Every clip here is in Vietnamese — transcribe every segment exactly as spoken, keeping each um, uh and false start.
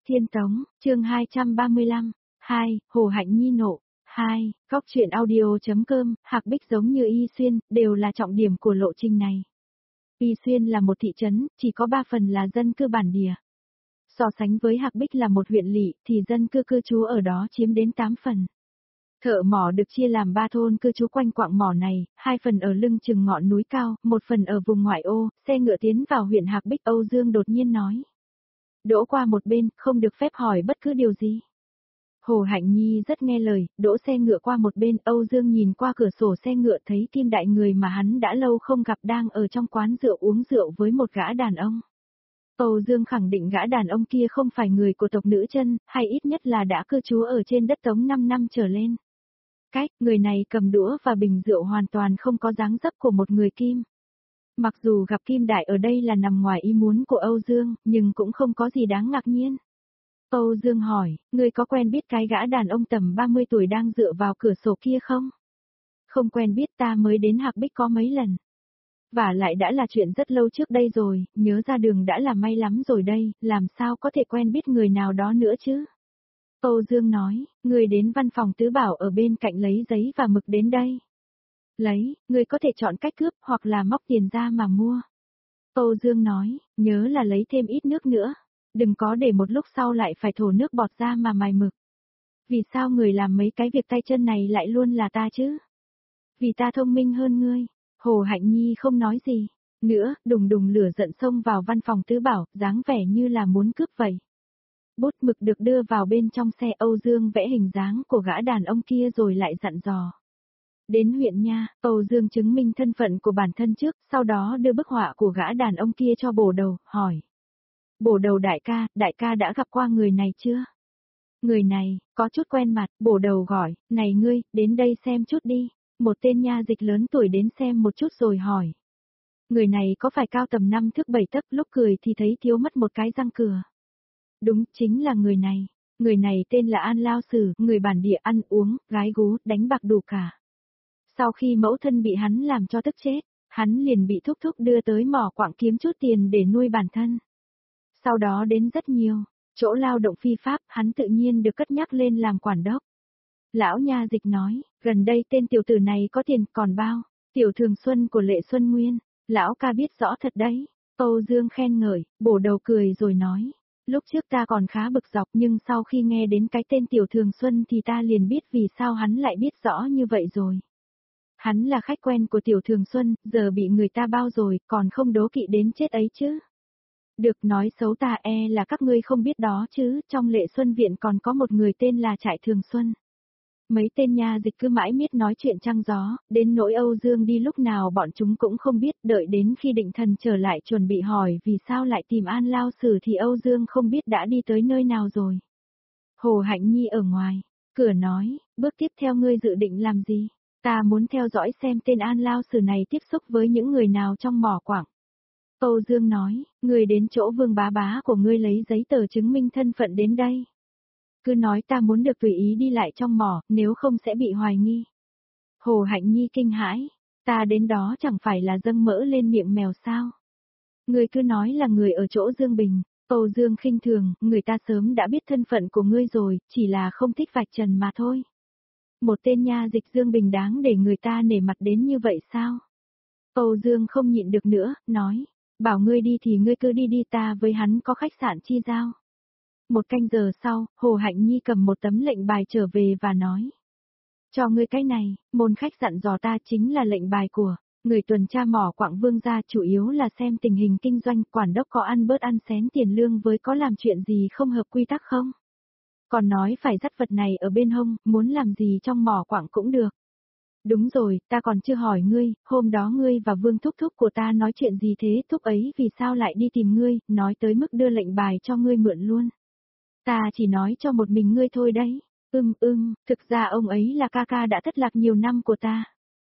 Tiên Tống, chương hai trăm ba mươi lăm, hai, Hồ Hạnh Nhi nộ, hai, Góc truyện audio.com, Hạc Bích giống như Y Xuyên, đều là trọng điểm của lộ trình này. Y Xuyên là một thị trấn, chỉ có ba phần là dân cư bản địa. So sánh với Hạc Bích là một huyện lỵ, thì dân cư cư trú ở đó chiếm đến tám phần. Thợ mỏ được chia làm ba thôn cư trú quanh quặng mỏ này, hai phần ở lưng chừng ngọn núi cao, một phần ở vùng ngoại ô. Xe ngựa tiến vào huyện Hạc Bích. Âu Dương đột nhiên nói. Đỗ qua một bên, không được phép hỏi bất cứ điều gì. Hồ Hạnh Nhi rất nghe lời, đỗ xe ngựa qua một bên. Âu Dương nhìn qua cửa sổ xe ngựa thấy Kim Đại người mà hắn đã lâu không gặp đang ở trong quán rượu uống rượu với một gã đàn ông. Âu Dương khẳng định gã đàn ông kia không phải người của tộc nữ chân, hay ít nhất là đã cư trú ở trên đất Tống năm năm trở lên. Cách, người này cầm đũa và bình rượu hoàn toàn không có dáng dấp của một người Kim. Mặc dù gặp Kim Đại ở đây là nằm ngoài ý muốn của Âu Dương, nhưng cũng không có gì đáng ngạc nhiên. Âu Dương hỏi, ngươi có quen biết cái gã đàn ông tầm ba mươi tuổi đang dựa vào cửa sổ kia không? Không quen biết, ta mới đến Hạc Bích có mấy lần. Và lại đã là chuyện rất lâu trước đây rồi, nhớ ra đường đã là may lắm rồi đây, làm sao có thể quen biết người nào đó nữa chứ? Âu Dương nói, ngươi đến văn phòng tứ bảo ở bên cạnh lấy giấy và mực đến đây. Lấy, ngươi có thể chọn cách cướp hoặc là móc tiền ra mà mua. Âu Dương nói, nhớ là lấy thêm ít nước nữa. Đừng có để một lúc sau lại phải thổ nước bọt ra mà mài mực. Vì sao người làm mấy cái việc tay chân này lại luôn là ta chứ? Vì ta thông minh hơn ngươi. Hồ Hạnh Nhi không nói gì. Nữa, đùng đùng lửa giận xông vào văn phòng tứ bảo, dáng vẻ như là muốn cướp vậy. Bút mực được đưa vào bên trong xe. Âu Dương vẽ hình dáng của gã đàn ông kia rồi lại dặn dò. Đến huyện nha, Âu Dương chứng minh thân phận của bản thân trước, sau đó đưa bức họa của gã đàn ông kia cho bổ đầu, hỏi. Bổ đầu đại ca, đại ca đã gặp qua người này chưa? Người này, có chút quen mặt. Bổ đầu gọi, này ngươi, đến đây xem chút đi. Một tên nha dịch lớn tuổi đến xem một chút rồi hỏi. Người này có phải cao tầm năm thước bảy tấc, lúc cười thì thấy thiếu mất một cái răng cửa. Đúng, chính là người này. Người này tên là An Lao Sử, người bản địa, ăn uống, gái gú, đánh bạc đủ cả. Sau khi mẫu thân bị hắn làm cho tức chết, hắn liền bị thúc thúc đưa tới mỏ quặng kiếm chút tiền để nuôi bản thân. Sau đó đến rất nhiều chỗ lao động phi pháp, hắn tự nhiên được cất nhắc lên làm quản đốc. Lão nha dịch nói, gần đây tên tiểu tử này có tiền còn bao, tiểu thường xuân của Lệ Xuân Nguyên, lão ca biết rõ thật đấy. Âu Dương khen ngợi, bổ đầu cười rồi nói, lúc trước ta còn khá bực dọc nhưng sau khi nghe đến cái tên tiểu thường xuân thì ta liền biết vì sao hắn lại biết rõ như vậy rồi. Hắn là khách quen của tiểu thường xuân, giờ bị người ta bao rồi, còn không đố kỵ đến chết ấy chứ. Được, nói xấu ta e là các ngươi không biết đó chứ, trong Lệ Xuân Viện còn có một người tên là Trại Thường Xuân. Mấy tên nha dịch cứ mãi miết nói chuyện trăng gió, đến nỗi Âu Dương đi lúc nào bọn chúng cũng không biết, đợi đến khi Định Thần trở lại chuẩn bị hỏi vì sao lại tìm An Lao Sử thì Âu Dương không biết đã đi tới nơi nào rồi. Hồ Hạnh Nhi ở ngoài, cửa nói, bước tiếp theo ngươi dự định làm gì? Ta muốn theo dõi xem tên An Lao Sử này tiếp xúc với những người nào trong mỏ quặng. Âu Dương nói, ngươi đến chỗ Vương bá bá của ngươi lấy giấy tờ chứng minh thân phận đến đây. Cứ nói ta muốn được tùy ý đi lại trong mỏ, nếu không sẽ bị hoài nghi. Hồ Hạnh Nhi kinh hãi, ta đến đó chẳng phải là dâng mỡ lên miệng mèo sao? Ngươi cứ nói là người ở chỗ Dương Bình. Âu Dương khinh thường, người ta sớm đã biết thân phận của ngươi rồi, chỉ là không thích vạch trần mà thôi. Một tên nha dịch Dương Bình đáng để người ta nể mặt đến như vậy sao? Âu Dương không nhịn được nữa, nói, bảo ngươi đi thì ngươi cứ đi đi, ta với hắn có khách sạn chi giao. Một canh giờ sau, Hồ Hạnh Nhi cầm một tấm lệnh bài trở về và nói. Cho ngươi cái này, môn khách dặn dò ta chính là lệnh bài của người tuần tra mỏ quặng Vương gia, chủ yếu là xem tình hình kinh doanh, quản đốc có ăn bớt ăn xén tiền lương với có làm chuyện gì không hợp quy tắc không? Còn nói phải dắt vật này ở bên hông, muốn làm gì trong mỏ quặng cũng được. Đúng rồi, ta còn chưa hỏi ngươi, hôm đó ngươi và Vương thúc thúc của ta nói chuyện gì thế, thúc ấy vì sao lại đi tìm ngươi, nói tới mức đưa lệnh bài cho ngươi mượn luôn. Ta chỉ nói cho một mình ngươi thôi đấy. Ưm ưm, thực ra ông ấy là ca ca đã thất lạc nhiều năm của ta.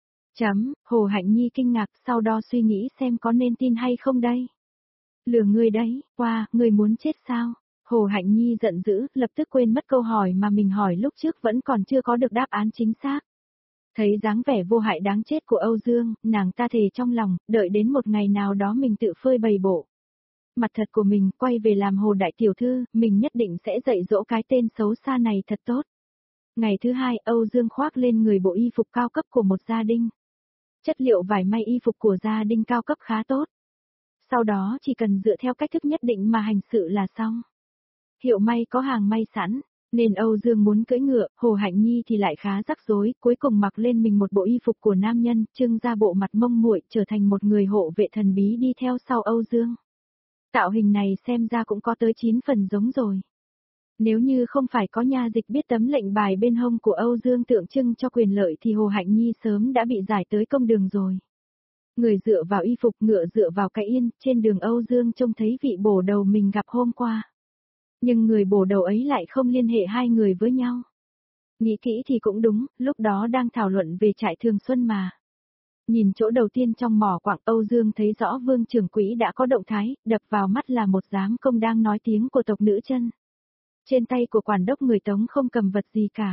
Chấm, Hồ Hạnh Nhi kinh ngạc, sau đó suy nghĩ xem có nên tin hay không đây. Lừa ngươi đấy, qua, wow, ngươi muốn chết sao? Hồ Hạnh Nhi giận dữ, lập tức quên mất câu hỏi mà mình hỏi lúc trước vẫn còn chưa có được đáp án chính xác. Thấy dáng vẻ vô hại đáng chết của Âu Dương, nàng ta thề trong lòng, đợi đến một ngày nào đó mình tự phơi bày bộ. mặt thật của mình, quay về làm Hồ đại tiểu thư, mình nhất định sẽ dạy dỗ cái tên xấu xa này thật tốt. Ngày thứ hai, Âu Dương khoác lên người bộ y phục cao cấp của một gia đình. Chất liệu vải may y phục của gia đình cao cấp khá tốt. Sau đó chỉ cần dựa theo cách thức nhất định mà hành sự là xong. Hiệu may có hàng may sẵn, nên Âu Dương muốn cưỡi ngựa, Hồ Hạnh Nhi thì lại khá rắc rối, cuối cùng mặc lên mình một bộ y phục của nam nhân, trưng ra bộ mặt mông muội, trở thành một người hộ vệ thần bí đi theo sau Âu Dương. Tạo hình này xem ra cũng có tới chín phần giống rồi. Nếu như không phải có nha dịch biết tấm lệnh bài bên hông của Âu Dương tượng trưng cho quyền lợi thì Hồ Hạnh Nhi sớm đã bị giải tới công đường rồi. Người dựa vào y phục, ngựa dựa vào cái yên, trên đường Âu Dương trông thấy vị bổ đầu mình gặp hôm qua. Nhưng người bổ đầu ấy lại không liên hệ hai người với nhau. Nghĩ kỹ thì cũng đúng, lúc đó đang thảo luận về trại Thường Xuân mà. Nhìn chỗ đầu tiên trong mỏ quặng, Âu Dương thấy rõ Vương trưởng quỹ đã có động thái, đập vào mắt là một giám công đang nói tiếng của tộc nữ chân. Trên tay của quản đốc người Tống không cầm vật gì cả.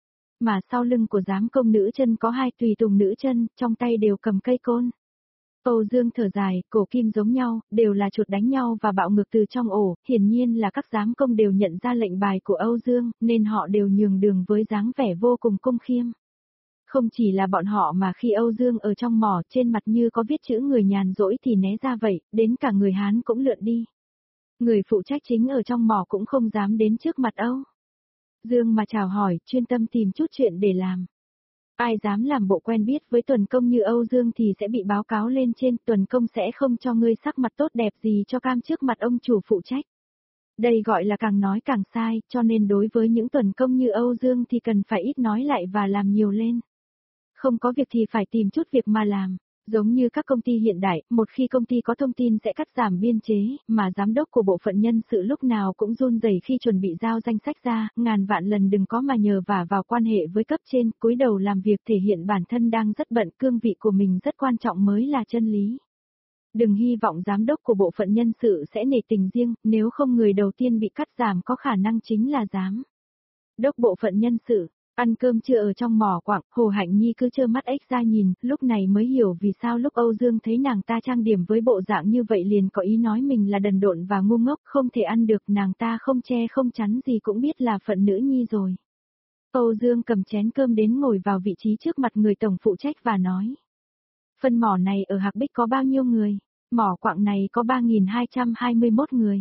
Mà sau lưng của giám công nữ chân có hai tùy tùng nữ chân, trong tay đều cầm cây côn. Âu Dương thở dài, cổ kim giống nhau, đều là chuột đánh nhau và bạo ngược từ trong ổ, hiển nhiên là các giám công đều nhận ra lệnh bài của Âu Dương, nên họ đều nhường đường với dáng vẻ vô cùng cung khiêm. Không chỉ là bọn họ mà khi Âu Dương ở trong mỏ trên mặt như có viết chữ người nhàn rỗi thì né ra vậy, đến cả người Hán cũng lượn đi. Người phụ trách chính ở trong mỏ cũng không dám đến trước mặt Âu Dương mà chào hỏi, chuyên tâm tìm chút chuyện để làm. Ai dám làm bộ quen biết với Tuần Công như Âu Dương thì sẽ bị báo cáo lên trên, Tuần Công sẽ không cho ngươi sắc mặt tốt đẹp gì cho cam trước mặt ông chủ phụ trách. Đây gọi là càng nói càng sai, cho nên đối với những Tuần Công như Âu Dương thì cần phải ít nói lại và làm nhiều lên. Không có việc thì phải tìm chút việc mà làm. Giống như các công ty hiện đại, một khi công ty có thông tin sẽ cắt giảm biên chế, mà giám đốc của bộ phận nhân sự lúc nào cũng run rẩy khi chuẩn bị giao danh sách ra, ngàn vạn lần đừng có mà nhờ vả vào quan hệ với cấp trên, cúi đầu làm việc thể hiện bản thân đang rất bận, cương vị của mình rất quan trọng mới là chân lý. Đừng hy vọng giám đốc của bộ phận nhân sự sẽ nể tình riêng, nếu không người đầu tiên bị cắt giảm có khả năng chính là giám đốc bộ phận nhân sự. Ăn cơm trưa ở trong mỏ quặng, Hồ Hạnh Nhi cứ trơ mắt ếch ra nhìn, lúc này mới hiểu vì sao lúc Âu Dương thấy nàng ta trang điểm với bộ dạng như vậy liền có ý nói mình là đần độn và ngu ngốc, không thể ăn được, nàng ta không che không chắn gì cũng biết là phận nữ nhi rồi. Âu Dương cầm chén cơm đến ngồi vào vị trí trước mặt người tổng phụ trách và nói. Phân mỏ này ở Hạc Bích có bao nhiêu người? Mỏ quặng này có ba nghìn hai trăm hai mươi mốt người.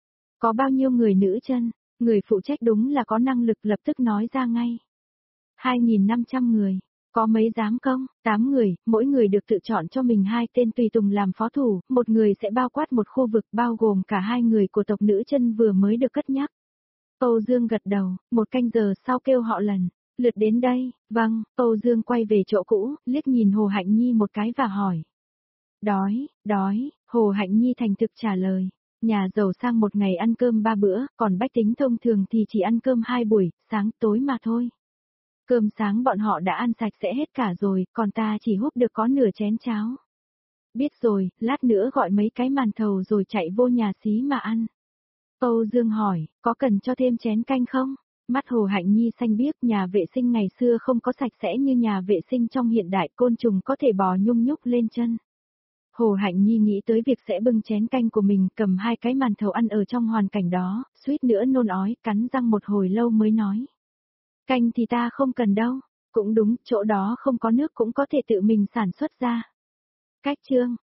Có bao nhiêu người nữ chân? Người phụ trách đúng là có năng lực lập tức nói ra ngay. hai nghìn năm trăm người, có mấy giám công, tám người, mỗi người được tự chọn cho mình hai tên tùy tùng làm phó thủ, một người sẽ bao quát một khu vực bao gồm cả hai người của tộc nữ chân vừa mới được cất nhắc. Âu Dương gật đầu, một canh giờ sau kêu họ lần, lượt đến đây, vâng, Âu Dương quay về chỗ cũ, liếc nhìn Hồ Hạnh Nhi một cái và hỏi. Đói, đói, Hồ Hạnh Nhi thành thực trả lời. Nhà giàu sang một ngày ăn cơm ba bữa, còn bách tính thông thường thì chỉ ăn cơm hai buổi, sáng tối mà thôi. Cơm sáng bọn họ đã ăn sạch sẽ hết cả rồi, còn ta chỉ húp được có nửa chén cháo. Biết rồi, lát nữa gọi mấy cái màn thầu rồi chạy vô nhà xí mà ăn. Âu Dương hỏi, có cần cho thêm chén canh không? Mắt Hồ Hạnh Nhi xanh biếc, nhà vệ sinh ngày xưa không có sạch sẽ như nhà vệ sinh trong hiện đại, côn trùng có thể bò nhung nhúc lên chân. Hồ Hạnh Nhi nghĩ tới việc sẽ bưng chén canh của mình, cầm hai cái màn thầu ăn ở trong hoàn cảnh đó, suýt nữa nôn ói, cắn răng một hồi lâu mới nói. Canh thì ta không cần đâu, cũng đúng, chỗ đó không có nước cũng có thể tự mình sản xuất ra. Cách chương